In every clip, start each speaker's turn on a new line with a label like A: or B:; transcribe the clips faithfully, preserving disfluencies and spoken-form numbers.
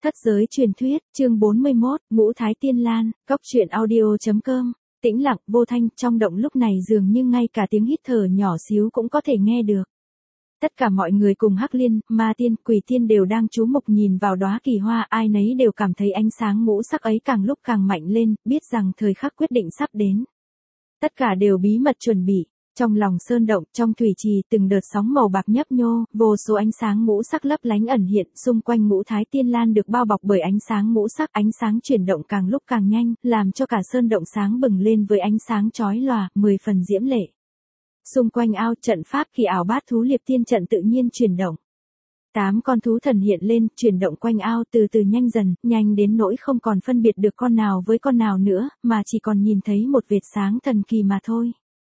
A: Thất giới truyền thuyết, chương bốn mươi mốt, Ngũ Thái Tiên Lan, Cốc truyện audio.com. Tĩnh lặng, vô thanh, trong động lúc này dường như ngay cả tiếng hít thở nhỏ xíu cũng có thể nghe được. Tất cả mọi người cùng Hắc Liên, Ma Tiên, Quỷ Tiên đều đang chú mục nhìn vào đóa kỳ hoa, ai nấy đều cảm thấy ánh sáng ngũ sắc ấy càng lúc càng mạnh lên, biết rằng thời khắc quyết định sắp đến. Tất cả đều bí mật chuẩn bị. Trong lòng sơn động, trong thủy trì, từng đợt sóng màu bạc nhấp nhô, vô số ánh sáng ngũ sắc lấp lánh ẩn hiện, xung quanh Ngũ Thái Tiên Lan được bao bọc bởi ánh sáng ngũ sắc, ánh sáng chuyển động càng lúc càng nhanh, làm cho cả sơn động sáng bừng lên với ánh sáng chói lòa, mười phần diễm lệ. Xung quanh ao trận pháp kỳ ảo bát thú liệp tiên trận tự nhiên chuyển động. Tám con thú thần hiện lên, chuyển động quanh ao từ từ nhanh dần, nhanh đến nỗi không còn phân biệt được con nào với con nào nữa, mà chỉ còn nhìn thấy một vệt sáng thần kỳ mà thôi.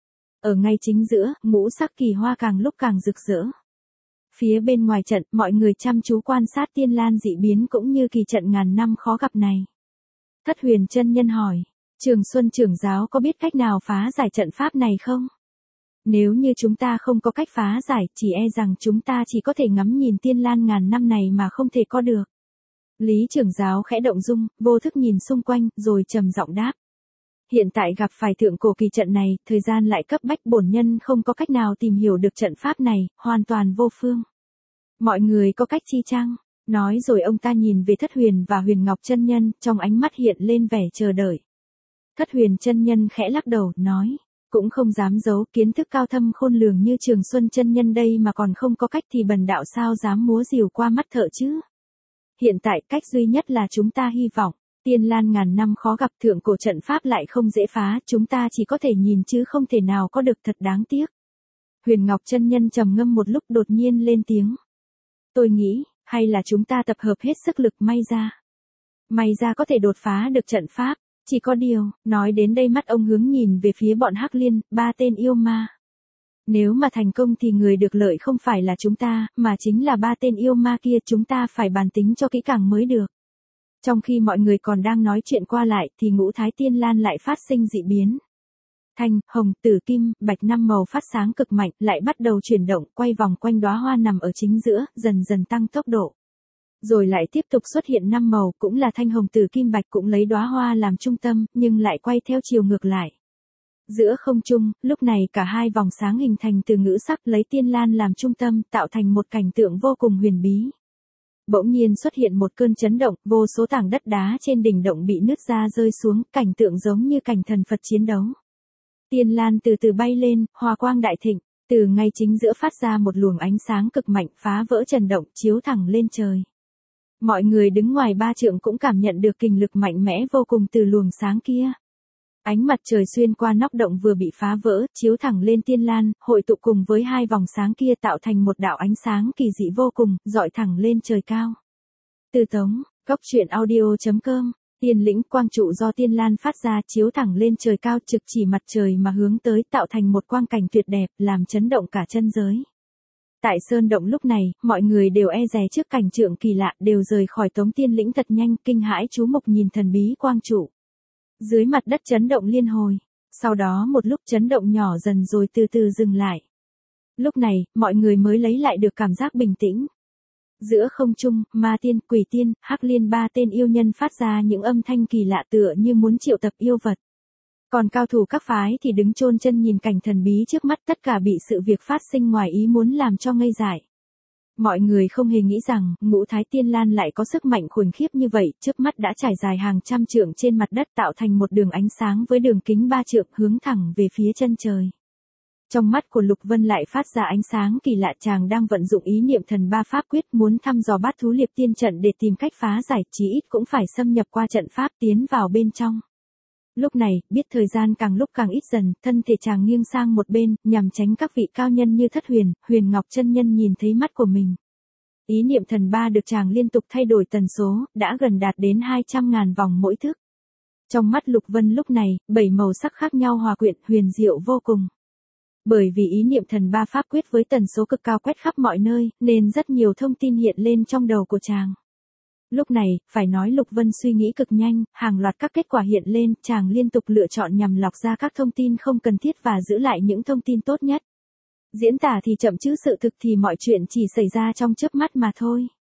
A: Ở ngay chính giữa, ngũ sắc kỳ hoa càng lúc càng rực rỡ. Phía bên ngoài trận, mọi người chăm chú quan sát Tiên Lan dị biến cũng như kỳ trận ngàn năm khó gặp này. Thất Huyền chân nhân hỏi, Trường Xuân trưởng giáo có biết cách nào phá giải trận pháp này không? Nếu như chúng ta không có cách phá giải, chỉ e rằng chúng ta chỉ có thể ngắm nhìn Tiên Lan ngàn năm này mà không thể có được. Lý trưởng giáo khẽ động dung, vô thức nhìn xung quanh, rồi trầm giọng đáp. Hiện tại gặp phải thượng cổ kỳ trận này, thời gian lại cấp bách, bổn nhân không có cách nào tìm hiểu được trận pháp này, hoàn toàn vô phương. Mọi người có cách chi chăng? Nói rồi ông ta nhìn về Thất Huyền và Huyền Ngọc chân nhân, trong ánh mắt hiện lên vẻ chờ đợi. Thất Huyền chân nhân khẽ lắc đầu, nói, cũng không dám giấu, kiến thức cao thâm khôn lường như Trường Xuân chân nhân đây mà còn không có cách thì bần đạo sao dám múa rìu qua mắt thợ chứ? Hiện tại cách duy nhất là chúng ta hy vọng. Tiên Lan ngàn năm khó gặp, thượng cổ trận pháp lại không dễ phá, chúng ta chỉ có thể nhìn chứ không thể nào có được, thật đáng tiếc. Huyền Ngọc chân nhân trầm ngâm một lúc đột nhiên lên tiếng. Tôi nghĩ, hay là chúng ta tập hợp hết sức lực, may ra. May ra có thể đột phá được trận pháp, chỉ có điều, nói đến đây mắt ông hướng nhìn về phía bọn Hắc Liên, ba tên yêu ma. Nếu mà thành công thì người được lợi không phải là chúng ta, mà chính là ba tên yêu ma kia, chúng ta phải bàn tính cho kỹ càng mới được. Trong khi mọi người còn đang nói chuyện qua lại thì Ngũ Thái Tiên Lan lại phát sinh dị biến. Thanh, hồng, tử kim, bạch năm màu phát sáng cực mạnh, lại bắt đầu chuyển động, quay vòng quanh đóa hoa nằm ở chính giữa, dần dần tăng tốc độ. Rồi lại tiếp tục xuất hiện năm màu, cũng là thanh hồng tử kim bạch, cũng lấy đóa hoa làm trung tâm, nhưng lại quay theo chiều ngược lại. Giữa không trung, lúc này cả hai vòng sáng hình thành từ ngũ sắc, lấy Tiên Lan làm trung tâm, tạo thành một cảnh tượng vô cùng huyền bí. Bỗng nhiên xuất hiện một cơn chấn động, vô số tảng đất đá trên đỉnh động bị nứt ra rơi xuống, cảnh tượng giống như cảnh thần Phật chiến đấu. Tiên Lan từ từ bay lên, hòa quang đại thịnh, từ ngay chính giữa phát ra một luồng ánh sáng cực mạnh, phá vỡ trần động, chiếu thẳng lên trời. Mọi người đứng ngoài ba trượng cũng cảm nhận được kình lực mạnh mẽ vô cùng từ luồng sáng kia. Ánh mặt trời xuyên qua nóc động vừa bị phá vỡ, chiếu thẳng lên Tiên Lan, hội tụ cùng với hai vòng sáng kia tạo thành một đạo ánh sáng kỳ dị vô cùng, dọi thẳng lên trời cao. Từ Tống, Cốc truyện audio.com, Tiên lĩnh quang trụ do Tiên Lan phát ra chiếu thẳng lên trời cao, trực chỉ mặt trời mà hướng tới, tạo thành một quang cảnh tuyệt đẹp, làm chấn động cả chân giới. Tại sơn động lúc này, mọi người đều e dè trước cảnh tượng kỳ lạ, đều rời khỏi Tống Tiên lĩnh thật nhanh, kinh hãi chú mục nhìn thần bí quang trụ. Dưới mặt đất chấn động liên hồi, sau đó một lúc chấn động nhỏ dần rồi từ từ dừng lại. Lúc này, mọi người mới lấy lại được cảm giác bình tĩnh. Giữa không trung, Ma Tiên, Quỷ Tiên, Hắc Liên ba tên yêu nhân phát ra những âm thanh kỳ lạ tựa như muốn triệu tập yêu vật. Còn cao thủ các phái thì đứng chôn chân nhìn cảnh thần bí trước mắt, tất cả bị sự việc phát sinh ngoài ý muốn làm cho ngây dại. Mọi người không hề nghĩ rằng, Ngũ Thái Tiên Lan lại có sức mạnh khủng khiếp như vậy, trước mắt đã trải dài hàng trăm trượng trên mặt đất tạo thành một đường ánh sáng với đường kính ba trượng hướng thẳng về phía chân trời. Trong mắt của Lục Vân lại phát ra ánh sáng kỳ lạ, chàng đang vận dụng ý niệm thần ba pháp quyết muốn thăm dò bát thú liệp tiên trận để tìm cách phá giải, chí ít cũng phải xâm nhập qua trận pháp tiến vào bên trong. Lúc này, biết thời gian càng lúc càng ít dần, thân thể chàng nghiêng sang một bên, nhằm tránh các vị cao nhân như Thất Huyền, Huyền Ngọc chân nhân nhìn thấy mắt của mình. Ý niệm thần ba được chàng liên tục thay đổi tần số, đã gần đạt đến hai trăm ngàn vòng mỗi thức. Trong mắt Lục Vân lúc này, bảy màu sắc khác nhau hòa quyện, huyền diệu vô cùng. Bởi vì ý niệm thần ba pháp quyết với tần số cực cao quét khắp mọi nơi, nên rất nhiều thông tin hiện lên trong đầu của chàng. Lúc này, phải nói Lục Vân suy nghĩ cực nhanh, hàng loạt các kết quả hiện lên, chàng liên tục lựa chọn nhằm lọc ra các thông tin không cần thiết và giữ lại những thông tin tốt nhất. Diễn tả thì chậm chứ sự thực thì mọi chuyện chỉ xảy ra trong chớp mắt mà thôi.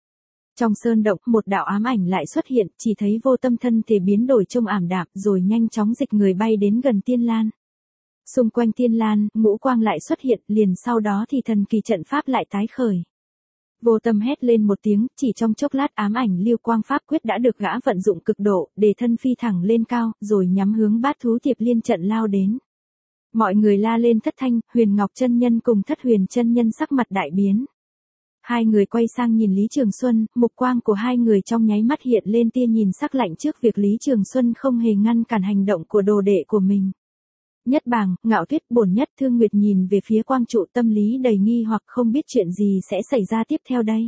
A: Trong sơn động, một đạo ám ảnh lại xuất hiện, chỉ thấy Vô Tâm thân thể biến đổi trông ảm đạm, rồi nhanh chóng dịch người bay đến gần Tiên Lan. Xung quanh Tiên Lan, ngũ quang lại xuất hiện, liền sau đó thì thần kỳ trận pháp lại tái khởi. Vô Tâm hét lên một tiếng, chỉ trong chốc lát ám ảnh lưu quang pháp quyết đã được gã vận dụng cực độ, để thân phi thẳng lên cao, rồi nhắm hướng Bát Thú Tiệp Liên trận lao đến. Mọi người la lên thất thanh, Huyền Ngọc chân nhân cùng Thất Huyền chân nhân sắc mặt đại biến. Hai người quay sang nhìn Lý Trường Xuân, mục quang của hai người trong nháy mắt hiện lên tia nhìn sắc lạnh trước việc Lý Trường Xuân không hề ngăn cản hành động của đồ đệ của mình. Nhất Bàng, Ngạo Tuyết, Bổn Nhất, Thương Nguyệt nhìn về phía quang trụ, tâm lý đầy nghi hoặc không biết chuyện gì sẽ xảy ra tiếp theo đây.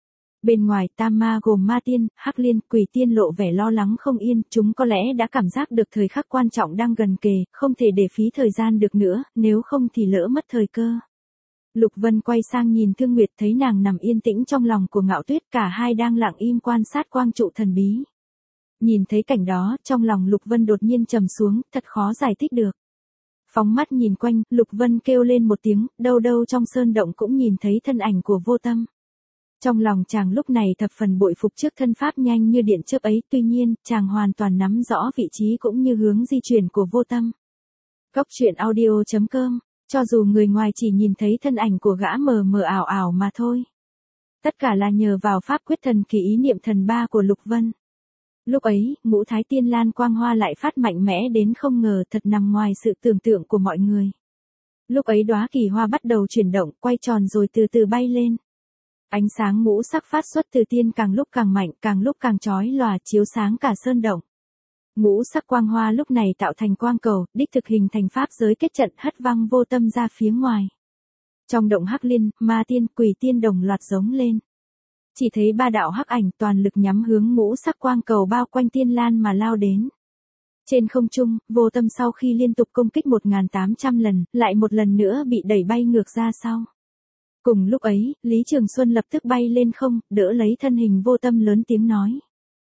A: Bên ngoài, Tam Ma gồm Ma Tiên, Hắc Liên, Quỷ Tiên lộ vẻ lo lắng không yên, chúng có lẽ đã cảm giác được thời khắc quan trọng đang gần kề, không thể để phí thời gian được nữa, nếu không thì lỡ mất thời cơ. Lục Vân quay sang nhìn Thương Nguyệt, thấy nàng nằm yên tĩnh trong lòng của Ngạo Tuyết, cả hai đang lặng im quan sát quang trụ thần bí. Nhìn thấy cảnh đó, trong lòng Lục Vân đột nhiên trầm xuống, thật khó giải thích được. Phóng mắt nhìn quanh, Lục Vân kêu lên một tiếng, đâu đâu trong sơn động cũng nhìn thấy thân ảnh của Vô Tâm. Trong lòng chàng lúc này thập phần bội phục trước thân pháp nhanh như điện chớp ấy, tuy nhiên, chàng hoàn toàn nắm rõ vị trí cũng như hướng di chuyển của Vô Tâm. Góc truyện audio chấm com, cho dù người ngoài chỉ nhìn thấy thân ảnh của gã mờ mờ ảo ảo mà thôi. Tất cả là nhờ vào pháp quyết thần kỳ ý niệm thần ba của Lục Vân. Lúc ấy, ngũ thái tiên lan quang hoa lại phát mạnh mẽ đến không ngờ, thật nằm ngoài sự tưởng tượng của mọi người. Lúc ấy đóa kỳ hoa bắt đầu chuyển động, quay tròn rồi từ từ bay lên. Ánh sáng ngũ sắc phát xuất từ tiên càng lúc càng mạnh, càng lúc càng chói lòa, chiếu sáng cả sơn động. Ngũ sắc quang hoa lúc này tạo thành quang cầu, đích thực hình thành pháp giới kết trận, hất văng Vô Tâm ra phía ngoài. Trong động Hắc Liên, Ma Tiên, Quỷ Tiên đồng loạt giống lên. Chỉ thấy ba đạo hắc ảnh toàn lực nhắm hướng ngũ sắc quang cầu bao quanh Tiên Lan mà lao đến. Trên không trung, Vô Tâm sau khi liên tục công kích một nghìn tám trăm lần, lại một lần nữa bị đẩy bay ngược ra sau. Cùng lúc ấy, Lý Trường Xuân lập tức bay lên không, đỡ lấy thân hình Vô Tâm lớn tiếng nói.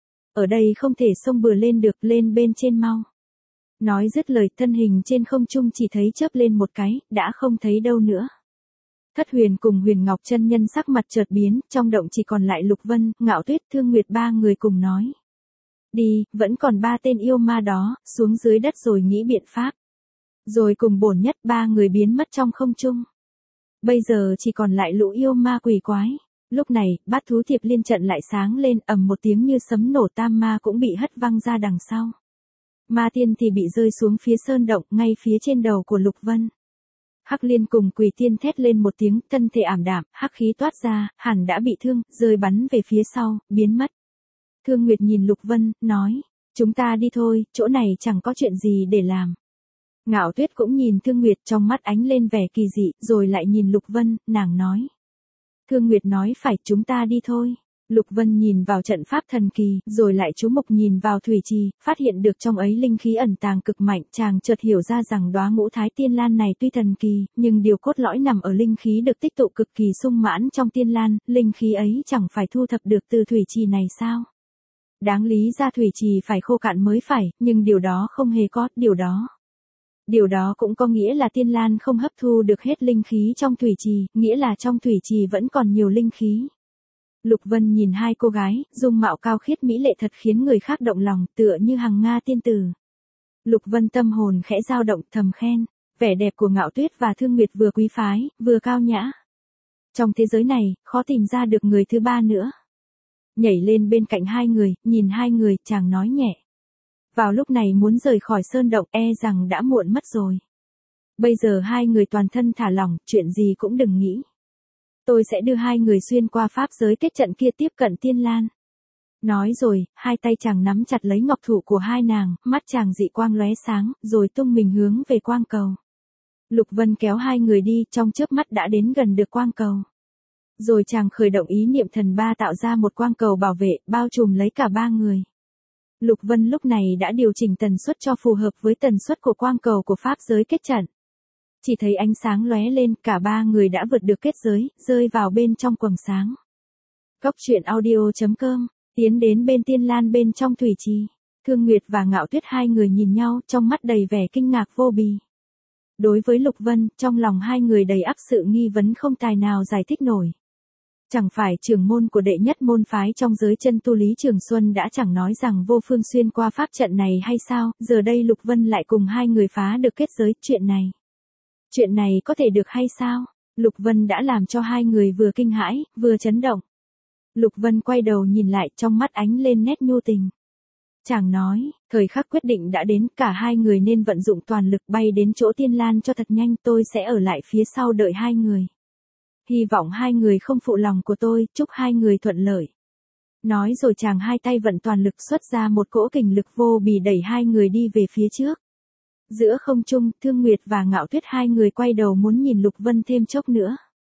A: Ở đây không thể xông bừa lên được, lên bên trên mau. Nói dứt lời, thân hình trên không trung chỉ thấy chớp lên một cái, đã không thấy đâu nữa. Thất Huyền cùng Huyền Ngọc chân nhân sắc mặt chợt biến, trong động chỉ còn lại Lục Vân, Ngạo Tuyết, Thương Nguyệt ba người cùng nói. Đi, vẫn còn ba tên yêu ma đó, xuống dưới đất rồi nghĩ biện pháp. Rồi cùng Bổn Nhất ba người biến mất trong không trung. Bây giờ chỉ còn lại lũ yêu ma quỷ quái. Lúc này, Bát Thú Tiệp Liên trận lại sáng lên, ầm một tiếng như sấm nổ, Tam Ma cũng bị hất văng ra đằng sau. Ma Tiên thì bị rơi xuống phía sơn động, ngay phía trên đầu của Lục Vân. Hắc Liên cùng Quỷ Tiên thét lên một tiếng, thân thể ảm đạm, hắc khí toát ra, hẳn đã bị thương, rơi bắn về phía sau, biến mất. Thương Nguyệt nhìn Lục Vân, nói, chúng ta đi thôi, chỗ này chẳng có chuyện gì để làm. Ngạo Tuyết cũng nhìn Thương Nguyệt, trong mắt ánh lên vẻ kỳ dị, rồi lại nhìn Lục Vân, nàng nói. Thương Nguyệt nói phải, chúng ta đi thôi. Lục Vân nhìn vào trận pháp thần kỳ, rồi lại chú mục nhìn vào thủy trì, phát hiện được trong ấy linh khí ẩn tàng cực mạnh, chàng chợt hiểu ra rằng đóa ngũ thái tiên lan này tuy thần kỳ, nhưng điều cốt lõi nằm ở linh khí được tích tụ cực kỳ sung mãn trong tiên lan, linh khí ấy chẳng phải thu thập được từ thủy trì này sao? Đáng lý ra thủy trì phải khô cạn mới phải, nhưng điều đó không hề có, điều đó. Điều đó cũng có nghĩa là tiên lan không hấp thu được hết linh khí trong thủy trì, nghĩa là trong thủy trì vẫn còn nhiều linh khí. Lục Vân nhìn hai cô gái, dung mạo cao khiết mỹ lệ thật khiến người khác động lòng, tựa như hằng Nga tiên tử. Lục Vân tâm hồn khẽ dao động, thầm khen, vẻ đẹp của Ngạo Tuyết và Thương Nguyệt vừa quý phái, vừa cao nhã. Trong thế giới này, khó tìm ra được người thứ ba nữa. Nhảy lên bên cạnh hai người, nhìn hai người, chàng nói nhẹ. Vào lúc này muốn rời khỏi sơn động, e rằng đã muộn mất rồi. Bây giờ hai người toàn thân thả lỏng, chuyện gì cũng đừng nghĩ. Tôi sẽ đưa hai người xuyên qua pháp giới kết trận kia tiếp cận Tiên Lan. Nói rồi, hai tay chàng nắm chặt lấy ngọc thủ của hai nàng, mắt chàng dị quang lóe sáng, rồi tung mình hướng về quang cầu. Lục Vân kéo hai người đi, trong chớp mắt đã đến gần được quang cầu. Rồi chàng khởi động ý niệm thần ba tạo ra một quang cầu bảo vệ, bao trùm lấy cả ba người. Lục Vân lúc này đã điều chỉnh tần suất cho phù hợp với tần suất của quang cầu của pháp giới kết trận. Chỉ thấy ánh sáng lóe lên, cả ba người đã vượt được kết giới, rơi vào bên trong quầng sáng. Góc truyện audio chấm com, tiến đến bên Tiên Lan bên trong thủy trì. Thương Nguyệt và Ngạo Tuyết hai người nhìn nhau, trong mắt đầy vẻ kinh ngạc vô bì. Đối với Lục Vân, trong lòng hai người đầy ắp sự nghi vấn không tài nào giải thích nổi. Chẳng phải trưởng môn của đệ nhất môn phái trong giới chân tu Lý Trường Xuân đã chẳng nói rằng vô phương xuyên qua pháp trận này hay sao, giờ đây Lục Vân lại cùng hai người phá được kết giới, chuyện này. Chuyện này có thể được hay sao? Lục Vân đã làm cho hai người vừa kinh hãi, vừa chấn động. Lục Vân quay đầu nhìn lại, trong mắt ánh lên nét nhu tình. Chàng nói, thời khắc quyết định đã đến, cả hai người nên vận dụng toàn lực bay đến chỗ Tiên Lan cho thật nhanh, tôi sẽ ở lại phía sau đợi hai người. Hy vọng hai người không phụ lòng của tôi, chúc hai người thuận lợi. Nói rồi chàng hai tay vận toàn lực xuất ra một cỗ kình lực vô bì đẩy hai người đi về phía trước. Giữa không trung, Thương Nguyệt và Ngạo Tuyết hai người quay đầu muốn nhìn Lục Vân thêm chốc nữa.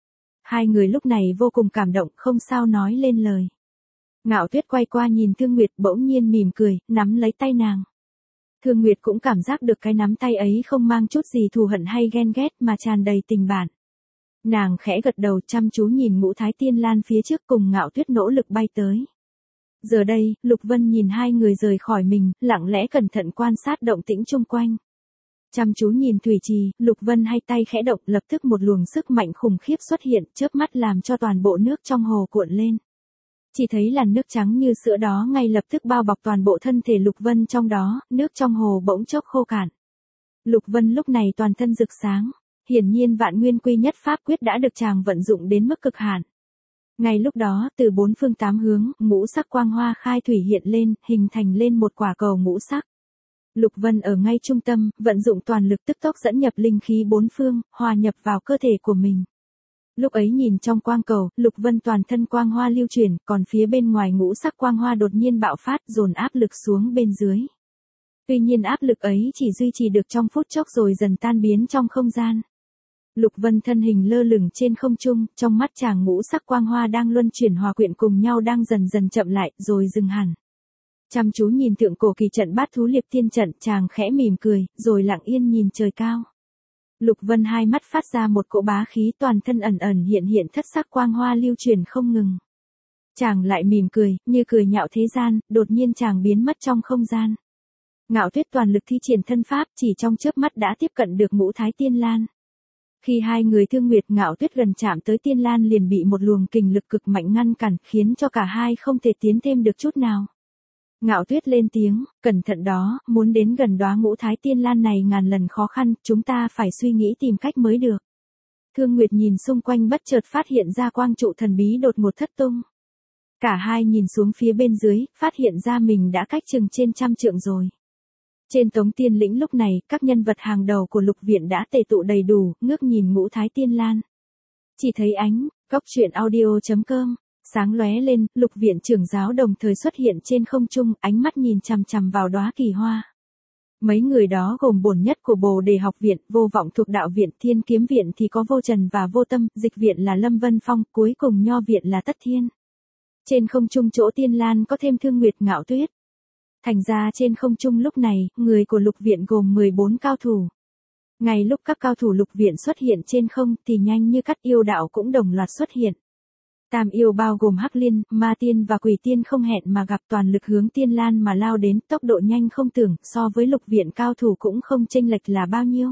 A: Hai người lúc này vô cùng cảm động, không sao nói lên lời. Ngạo Tuyết quay qua nhìn Thương Nguyệt, bỗng nhiên mỉm cười, nắm lấy tay nàng. Thương Nguyệt cũng cảm giác được cái nắm tay ấy không mang chút gì thù hận hay ghen ghét mà tràn đầy tình bạn. Nàng khẽ gật đầu, chăm chú nhìn Ngũ Thái Tiên Lan phía trước cùng Ngạo Tuyết nỗ lực bay tới. Giờ đây, Lục Vân nhìn hai người rời khỏi mình, lặng lẽ cẩn thận quan sát động tĩnh chung quanh. Chăm chú nhìn thủy trì, Lục Vân hai tay khẽ động, lập tức một luồng sức mạnh khủng khiếp xuất hiện, chớp mắt làm cho toàn bộ nước trong hồ cuộn lên. Chỉ thấy làn nước trắng như sữa đó ngay lập tức bao bọc toàn bộ thân thể Lục Vân trong đó, nước trong hồ bỗng chốc khô cạn. Lục Vân lúc này toàn thân rực sáng, hiển nhiên Vạn Nguyên Quy Nhất Pháp Quyết đã được chàng vận dụng đến mức cực hạn. Ngay lúc đó, từ bốn phương tám hướng, ngũ sắc quang hoa khai thủy hiện lên, hình thành lên một quả cầu ngũ sắc. Lục Vân ở ngay trung tâm, vận dụng toàn lực tức tốc dẫn nhập linh khí bốn phương, hòa nhập vào cơ thể của mình. Lúc ấy nhìn trong quang cầu, Lục Vân toàn thân quang hoa lưu chuyển, còn phía bên ngoài ngũ sắc quang hoa đột nhiên bạo phát, dồn áp lực xuống bên dưới. Tuy nhiên áp lực ấy chỉ duy trì được trong phút chốc rồi dần tan biến trong không gian. Lục Vân thân hình lơ lửng trên không trung, trong mắt chàng ngũ sắc quang hoa đang luân chuyển hòa quyện cùng nhau đang dần dần chậm lại, rồi dừng hẳn. Chăm chú nhìn thượng cổ kỳ trận Bát Thú Liệp Tiên trận, chàng khẽ mỉm cười, rồi lặng yên nhìn trời cao. Lục Vân hai mắt phát ra một cỗ bá khí, toàn thân ẩn ẩn hiện hiện thất sắc quang hoa lưu truyền không ngừng. Chàng lại mỉm cười, như cười nhạo thế gian, đột nhiên chàng biến mất trong không gian. Ngạo Tuyết toàn lực thi triển thân pháp, chỉ trong chớp mắt đã tiếp cận được Ngũ Thái Tiên Lan. Khi hai người Thương Nguyệt Ngạo Tuyết gần chạm tới Tiên Lan liền bị một luồng kình lực cực mạnh ngăn cản, khiến cho cả hai không thể tiến thêm được chút nào. Ngạo Tuyết lên tiếng, cẩn thận đó, muốn đến gần đóa Ngũ Thái Tiên Lan này ngàn lần khó khăn, chúng ta phải suy nghĩ tìm cách mới được. Thương Nguyệt nhìn xung quanh bất chợt phát hiện ra quang trụ thần bí đột ngột thất tung. Cả hai nhìn xuống phía bên dưới, phát hiện ra mình đã cách chừng trên trăm trượng rồi. Trên Tống Tiên Lĩnh lúc này, các nhân vật hàng đầu của Lục Viện đã tề tụ đầy đủ, ngước nhìn Ngũ Thái Tiên Lan. Chỉ thấy ánh, góc truyện audio chấm com. Sáng lóe lên, Lục Viện trưởng giáo đồng thời xuất hiện trên không trung, ánh mắt nhìn chằm chằm vào đóa kỳ hoa. Mấy người đó gồm bổn nhất của Bồ Đề học viện, Vô Vọng thuộc đạo viện, Thiên Kiếm viện thì có Vô Trần và Vô Tâm, Dịch viện là Lâm Vân Phong, cuối cùng Nho viện là Tất Thiên. Trên không trung chỗ Tiên Lan có thêm Thương Nguyệt Ngạo Tuyết. Thành ra trên không trung lúc này, người của Lục Viện gồm mười bốn cao thủ. Ngay lúc các cao thủ Lục Viện xuất hiện trên không thì nhanh như cắt yêu đạo cũng đồng loạt xuất hiện. Tam yêu bao gồm Hắc Liên, Ma Tiên và Quỷ Tiên không hẹn mà gặp toàn lực hướng Tiên Lan mà lao đến, tốc độ nhanh không tưởng, so với Lục Viện cao thủ cũng không chênh lệch là bao nhiêu.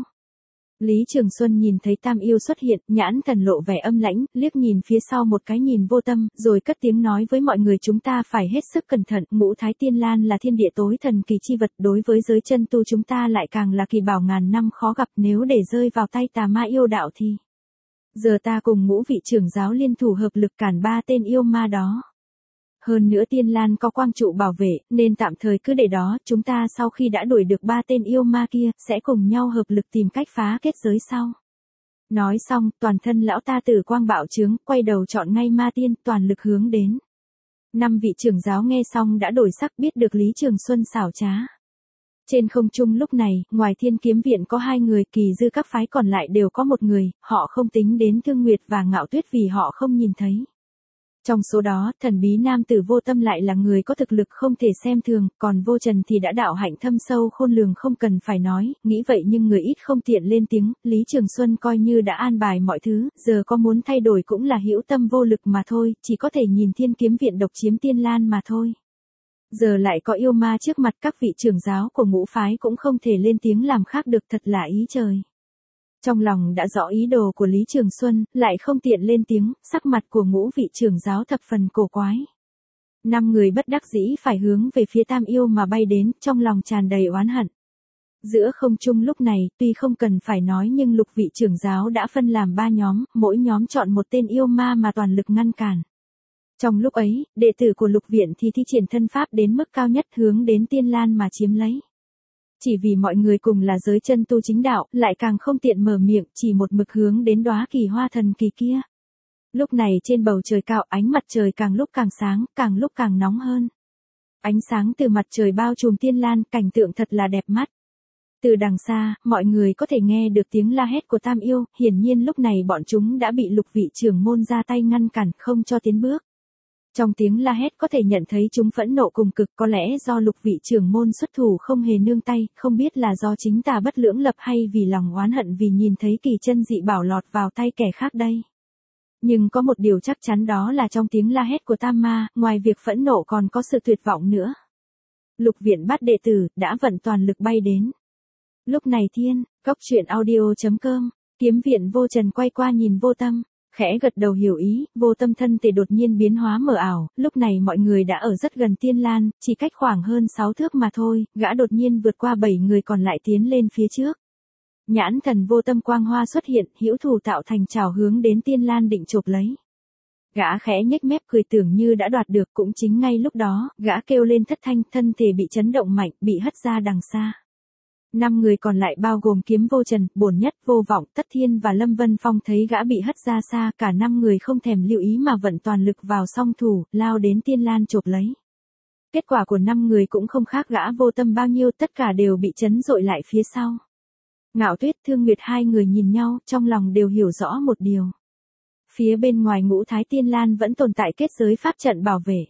A: Lý Trường Xuân nhìn thấy Tam yêu xuất hiện, nhãn thần lộ vẻ âm lãnh, liếc nhìn phía sau một cái nhìn vô tâm, rồi cất tiếng nói với mọi người chúng ta phải hết sức cẩn thận, Ngũ Thái Tiên Lan là thiên địa tối thần kỳ chi vật, đối với giới chân tu chúng ta lại càng là kỳ bảo ngàn năm khó gặp, nếu để rơi vào tay tà ma yêu đạo thì... Giờ ta cùng Ngũ vị trưởng giáo liên thủ hợp lực cản ba tên yêu ma đó. Hơn nữa Tiên Lan có quang trụ bảo vệ, nên tạm thời cứ để đó, chúng ta sau khi đã đuổi được ba tên yêu ma kia, sẽ cùng nhau hợp lực tìm cách phá kết giới sau. Nói xong, toàn thân lão ta tử quang bạo trướng, quay đầu chọn ngay Ma Tiên, toàn lực hướng đến. Năm vị trưởng giáo nghe xong đã đổi sắc, biết được Lý Trường Xuân xảo trá. Trên không trung lúc này, ngoài Thiên Kiếm viện có hai người, kỳ dư các phái còn lại đều có một người, họ không tính đến Thương Nguyệt và Ngạo Tuyết vì họ không nhìn thấy. Trong số đó, thần bí nam tử Vô Tâm lại là người có thực lực không thể xem thường, còn Vô Trần thì đã đạo hạnh thâm sâu khôn lường không cần phải nói, nghĩ vậy nhưng người ít không tiện lên tiếng, Lý Trường Xuân coi như đã an bài mọi thứ, giờ có muốn thay đổi cũng là hữu tâm vô lực mà thôi, chỉ có thể nhìn Thiên Kiếm viện độc chiếm Tiên Lan mà thôi. Giờ lại có yêu ma trước mặt, các vị trưởng giáo của ngũ phái cũng không thể lên tiếng làm khác được, thật là ý trời. Trong lòng đã rõ ý đồ của Lý Trường Xuân, lại không tiện lên tiếng, sắc mặt của ngũ vị trưởng giáo thập phần cổ quái. Năm người bất đắc dĩ phải hướng về phía Tam Yêu mà bay đến, trong lòng tràn đầy oán hận. Giữa không trung lúc này, tuy không cần phải nói nhưng lục vị trưởng giáo đã phân làm ba nhóm, mỗi nhóm chọn một tên yêu ma mà toàn lực ngăn cản. Trong lúc ấy, đệ tử của lục viện thì thi triển thân pháp đến mức cao nhất hướng đến Tiên Lan mà chiếm lấy. Chỉ vì mọi người cùng là giới chân tu chính đạo, lại càng không tiện mở miệng, chỉ một mực hướng đến đóa kỳ hoa thần kỳ kia. Lúc này trên bầu trời cao, ánh mặt trời càng lúc càng sáng, càng lúc càng nóng hơn. Ánh sáng từ mặt trời bao trùm Tiên Lan, cảnh tượng thật là đẹp mắt. Từ đằng xa, mọi người có thể nghe được tiếng la hét của Tam Yêu, hiển nhiên lúc này bọn chúng đã bị lục vị trưởng môn ra tay ngăn cản, không cho tiến bước. Trong tiếng la hét có thể nhận thấy chúng phẫn nộ cùng cực, có lẽ do lục vị trưởng môn xuất thủ không hề nương tay, không biết là do chính tà bất lưỡng lập hay vì lòng oán hận vì nhìn thấy kỳ chân dị bảo lọt vào tay kẻ khác đây. Nhưng có một điều chắc chắn đó là trong tiếng la hét của Tam Ma, ngoài việc phẫn nộ còn có sự tuyệt vọng nữa. Lục viện bát đệ tử, đã vận toàn lực bay đến. Lúc này thiên, cốc truyện audio chấm com, kiếm viện Vô Trần quay qua nhìn Vô Tâm, khẽ gật đầu hiểu ý, Vô Tâm thân thể đột nhiên biến hóa mờ ảo, lúc này mọi người đã ở rất gần Tiên Lan, chỉ cách khoảng hơn sáu thước mà thôi, gã đột nhiên vượt qua bảy người còn lại tiến lên phía trước. Nhãn thần Vô Tâm quang hoa xuất hiện, hữu thủ tạo thành trảo hướng đến Tiên Lan định chộp lấy. Gã khẽ nhếch mép cười tưởng như đã đoạt được, cũng chính ngay lúc đó, gã kêu lên thất thanh, thân thể bị chấn động mạnh, bị hất ra đằng xa. Năm người còn lại bao gồm Kiếm Vô Trần, Bổn Nhất, Vô Vọng, Tất Thiên và Lâm Vân Phong thấy gã bị hất ra xa, cả năm người không thèm lưu ý mà vận toàn lực vào song thủ, lao đến Tiên Lan chộp lấy. Kết quả của năm người cũng không khác gã Vô Tâm bao nhiêu, tất cả đều bị chấn dội lại phía sau. Ngạo Tuyết, Thương Nguyệt hai người nhìn nhau, trong lòng đều hiểu rõ một điều. Phía bên ngoài Ngũ Thái Tiên Lan vẫn tồn tại kết giới pháp trận bảo vệ.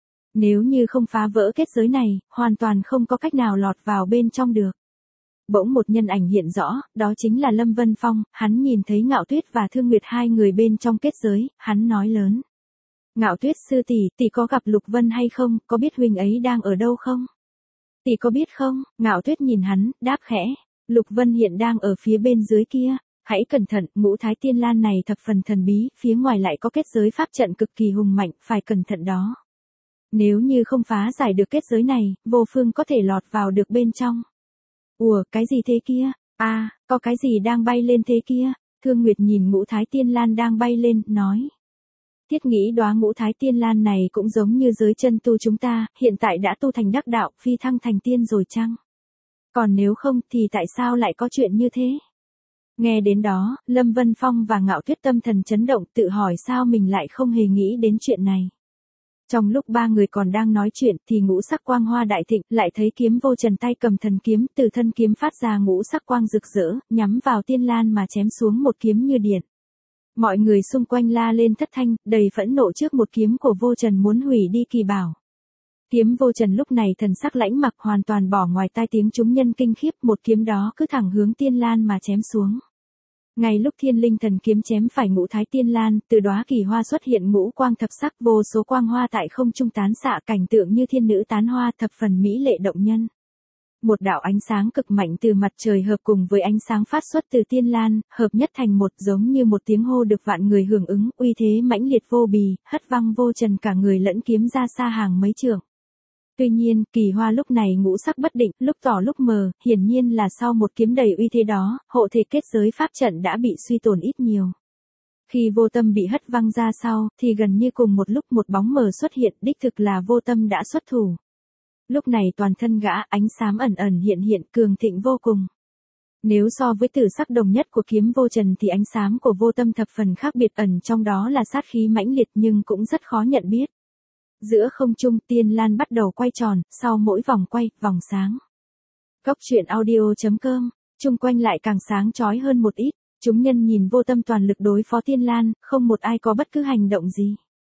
A: Nếu như không phá vỡ kết giới này, hoàn toàn không có cách nào lọt vào bên trong được. Bỗng một nhân ảnh hiện rõ, đó chính là Lâm Vân Phong, hắn nhìn thấy Ngạo Tuyết và Thương Nguyệt hai người bên trong kết giới, hắn nói lớn. Ngạo Tuyết sư tỷ, tỷ có gặp Lục Vân hay không, có biết huynh ấy đang ở đâu không? Tỷ có biết không? Ngạo Tuyết nhìn hắn, đáp khẽ. Lục Vân hiện đang ở phía bên dưới kia, hãy cẩn thận, Ngũ Thái Tiên Lan này thập phần thần bí, phía ngoài lại có kết giới pháp trận cực kỳ hùng mạnh, phải cẩn thận đó. Nếu như không phá giải được kết giới này, vô phương có thể lọt vào được bên trong. Ủa, cái gì thế kia? À, có cái gì đang bay lên thế kia? Thương Nguyệt nhìn Ngũ Thái Tiên Lan đang bay lên, nói. Thiết nghĩ đóa Ngũ Thái Tiên Lan này cũng giống như giới chân tu chúng ta, hiện tại đã tu thành đắc đạo, phi thăng thành tiên rồi chăng? Còn nếu không thì tại sao lại có chuyện như thế? Nghe đến đó, Lâm Vân Phong và Ngạo Tuyết tâm thần chấn động, tự hỏi sao mình lại không hề nghĩ đến chuyện này. Trong lúc ba người còn đang nói chuyện thì ngũ sắc quang hoa đại thịnh, lại thấy Kiếm Vô Trần tay cầm thần kiếm, từ thân kiếm phát ra ngũ sắc quang rực rỡ, nhắm vào Tiên Lan mà chém xuống một kiếm như điện. Mọi người xung quanh la lên thất thanh, đầy phẫn nộ trước một kiếm của Vô Trần muốn hủy đi kỳ bảo. Kiếm Vô Trần lúc này thần sắc lãnh mặc, hoàn toàn bỏ ngoài tai tiếng chúng nhân kinh khiếp, một kiếm đó cứ thẳng hướng Tiên Lan mà chém xuống. Ngay lúc Thiên Linh thần kiếm chém phải Ngũ Thái Tiên Lan, từ đóa kỳ hoa xuất hiện ngũ quang thập sắc, vô số quang hoa tại không trung tán xạ, cảnh tượng như thiên nữ tán hoa, thập phần mỹ lệ động nhân. Một đạo ánh sáng cực mạnh từ mặt trời hợp cùng với ánh sáng phát xuất từ Tiên Lan, hợp nhất thành một, giống như một tiếng hô được vạn người hưởng ứng, uy thế mãnh liệt vô bì, hất văng Vô Trần cả người lẫn kiếm ra xa hàng mấy trượng. Tuy nhiên, kỳ hoa lúc này ngũ sắc bất định, lúc tỏ lúc mờ, hiển nhiên là sau một kiếm đầy uy thế đó, hộ thể kết giới pháp trận đã bị suy tổn ít nhiều. Khi Vô Tâm bị hất văng ra sau, thì gần như cùng một lúc một bóng mờ xuất hiện, đích thực là Vô Tâm đã xuất thủ. Lúc này toàn thân gã ánh xám ẩn ẩn hiện hiện, cường thịnh vô cùng. Nếu so với tử sắc đồng nhất của Kiếm Vô Trần thì ánh xám của Vô Tâm thập phần khác biệt, ẩn trong đó là sát khí mãnh liệt nhưng cũng rất khó nhận biết. Giữa không trung Tiên Lan bắt đầu quay tròn, sau mỗi vòng quay, vòng sáng. Cốc truyện audio chấm com, chung quanh lại càng sáng chói hơn một ít, chúng nhân nhìn Vô Tâm toàn lực đối phó Tiên Lan, không một ai có bất cứ hành động gì.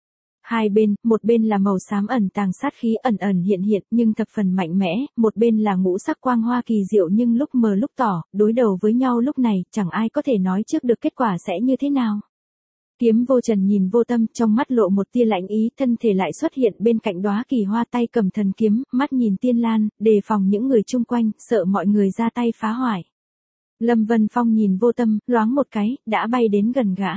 A: Hai bên, một bên là màu xám ẩn tàng sát khí ẩn ẩn hiện hiện nhưng thập phần mạnh mẽ, một bên là ngũ sắc quang hoa kỳ diệu nhưng lúc mờ lúc tỏ, đối đầu với nhau lúc này, chẳng ai có thể nói trước được kết quả sẽ như thế nào. Kiếm Vô Trần nhìn Vô Tâm, trong mắt lộ một tia lạnh ý, thân thể lại xuất hiện bên cạnh đóa kỳ hoa, tay cầm thần kiếm, mắt nhìn Tiên Lan, đề phòng những người chung quanh, sợ mọi người ra tay phá hoại. Lâm Vân Phong nhìn Vô Tâm, loáng một cái, đã bay đến gần gã.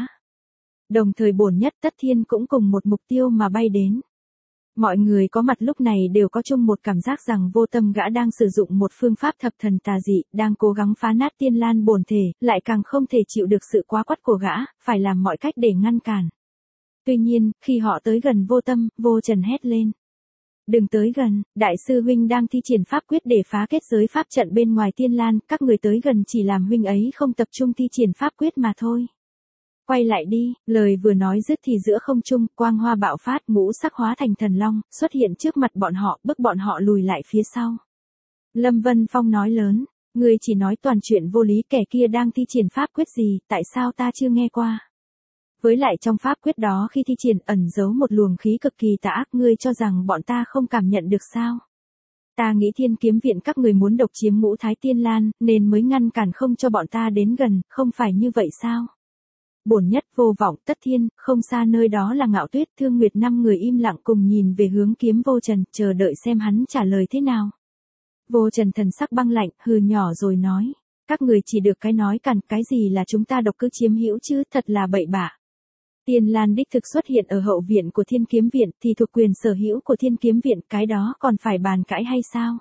A: Đồng thời bổn nhất Tất Thiên cũng cùng một mục tiêu mà bay đến. Mọi người có mặt lúc này đều có chung một cảm giác rằng Vô Tâm gã đang sử dụng một phương pháp thập thần tà dị, đang cố gắng phá nát Tiên Lan bổn thể, lại càng không thể chịu được sự quá quắt của gã, phải làm mọi cách để ngăn cản. Tuy nhiên, khi họ tới gần Vô Tâm, Vô Trần hét lên. Đừng tới gần, đại sư huynh đang thi triển pháp quyết để phá kết giới pháp trận bên ngoài Tiên Lan, các người tới gần chỉ làm huynh ấy không tập trung thi triển pháp quyết mà thôi. Quay lại đi, lời vừa nói dứt thì giữa không trung, quang hoa bạo phát, ngũ sắc hóa thành thần long, xuất hiện trước mặt bọn họ, bức bọn họ lùi lại phía sau. Lâm Vân Phong nói lớn, ngươi chỉ nói toàn chuyện vô lý, kẻ kia đang thi triển pháp quyết gì, tại sao ta chưa nghe qua? Với lại trong pháp quyết đó khi thi triển ẩn giấu một luồng khí cực kỳ tà ác, ngươi cho rằng bọn ta không cảm nhận được sao? Ta nghĩ Thiên Kiếm Viện các người muốn độc chiếm Ngũ Thái Tiên Lan, nên mới ngăn cản không cho bọn ta đến gần, không phải như vậy sao? Bổn nhất, Vô Vọng, Tất Thiên, không xa nơi đó là Ngạo Tuyết, Thương Nguyệt, năm người im lặng cùng nhìn về hướng Kiếm Vô Trần, chờ đợi xem hắn trả lời thế nào. Vô Trần thần sắc băng lạnh, hừ nhỏ rồi nói, các người chỉ được cái nói cằn, cái gì là chúng ta độc cứ chiếm hữu chứ, thật là bậy bạ. Tiên Lan đích thực xuất hiện ở hậu viện của Thiên Kiếm Viện thì thuộc quyền sở hữu của Thiên Kiếm Viện, cái đó còn phải bàn cãi hay sao?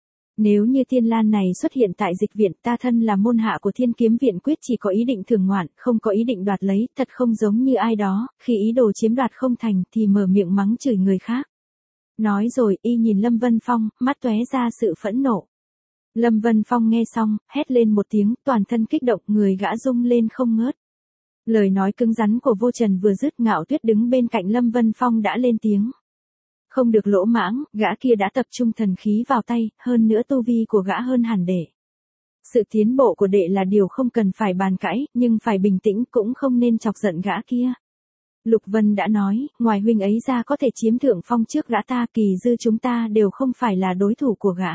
A: Nếu như Tiên Lan này xuất hiện tại dịch viện, ta thân là môn hạ của Thiên Kiếm Viện quyết chỉ có ý định thưởng ngoạn, không có ý định đoạt lấy, thật không giống như ai đó, khi ý đồ chiếm đoạt không thành thì mở miệng mắng chửi người khác. Nói rồi, y nhìn Lâm Vân Phong, mắt tóe ra sự phẫn nộ. Lâm Vân Phong nghe xong, hét lên một tiếng, toàn thân kích động, người gã rung lên không ngớt. Lời nói cứng rắn của Vô Trần vừa dứt, Ngạo Tuyết đứng bên cạnh Lâm Vân Phong đã lên tiếng. Không được lỗ mãng, gã kia đã tập trung thần khí vào tay, hơn nữa tu vi của gã hơn hẳn đệ. Sự tiến bộ của đệ là điều không cần phải bàn cãi, nhưng phải bình tĩnh, cũng không nên chọc giận gã kia. Lục Vân đã nói, ngoài huynh ấy ra có thể chiếm thượng phong trước gã ta, Kỳ Dư chúng ta đều không phải là đối thủ của gã.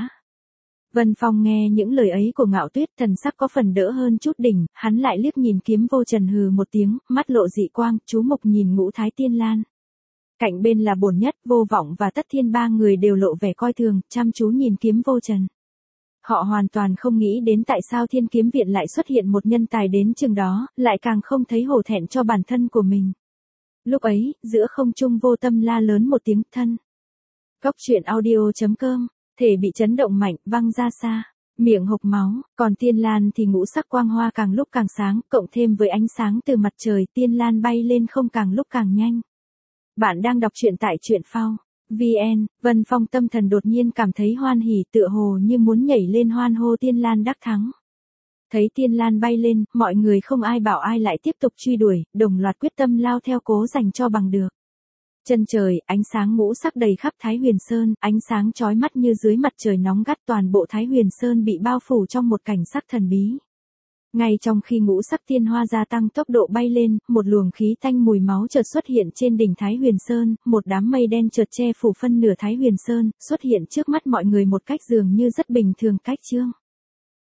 A: Vân Phong nghe những lời ấy của Ngạo Tuyết, thần sắc có phần đỡ hơn chút đỉnh, hắn lại liếc nhìn Kiếm Vô Trần hừ một tiếng, mắt lộ dị quang, chú mục nhìn Ngũ Thái Tiên Lan. Cạnh bên là bổn nhất, Vô Vọng và Tất Thiên, ba người đều lộ vẻ coi thường, chăm chú nhìn Kiếm Vô Trần. Họ hoàn toàn không nghĩ đến tại sao Thiên Kiếm Viện lại xuất hiện một nhân tài đến chừng đó, lại càng không thấy hổ thẹn cho bản thân của mình. Lúc ấy, giữa không trung Vô Tâm la lớn một tiếng, thân. Cóc truyện audio chấm com, thể bị chấn động mạnh, văng ra xa, miệng hộc máu, còn Tiên Lan thì ngũ sắc quang hoa càng lúc càng sáng, cộng thêm với ánh sáng từ mặt trời, Tiên Lan bay lên không càng lúc càng nhanh. Bạn đang đọc truyện tại truyện phao chấm vn, Vân Phong tâm thần đột nhiên cảm thấy hoan hỉ, tựa hồ như muốn nhảy lên hoan hô Tiên Lan đắc thắng. Thấy Tiên Lan bay lên, mọi người không ai bảo ai lại tiếp tục truy đuổi, đồng loạt quyết tâm lao theo cố giành cho bằng được. Chân trời, ánh sáng ngũ sắc đầy khắp Thái Huyền Sơn, ánh sáng chói mắt như dưới mặt trời nóng gắt, toàn bộ Thái Huyền Sơn bị bao phủ trong một cảnh sắc thần bí. Ngay trong khi ngũ sắc tiên hoa gia tăng tốc độ bay lên, một luồng khí tanh mùi máu chợt xuất hiện trên đỉnh Thái Huyền Sơn, một đám mây đen chợt che phủ phân nửa Thái Huyền Sơn, xuất hiện trước mắt mọi người một cách dường như rất bình thường, cách chương.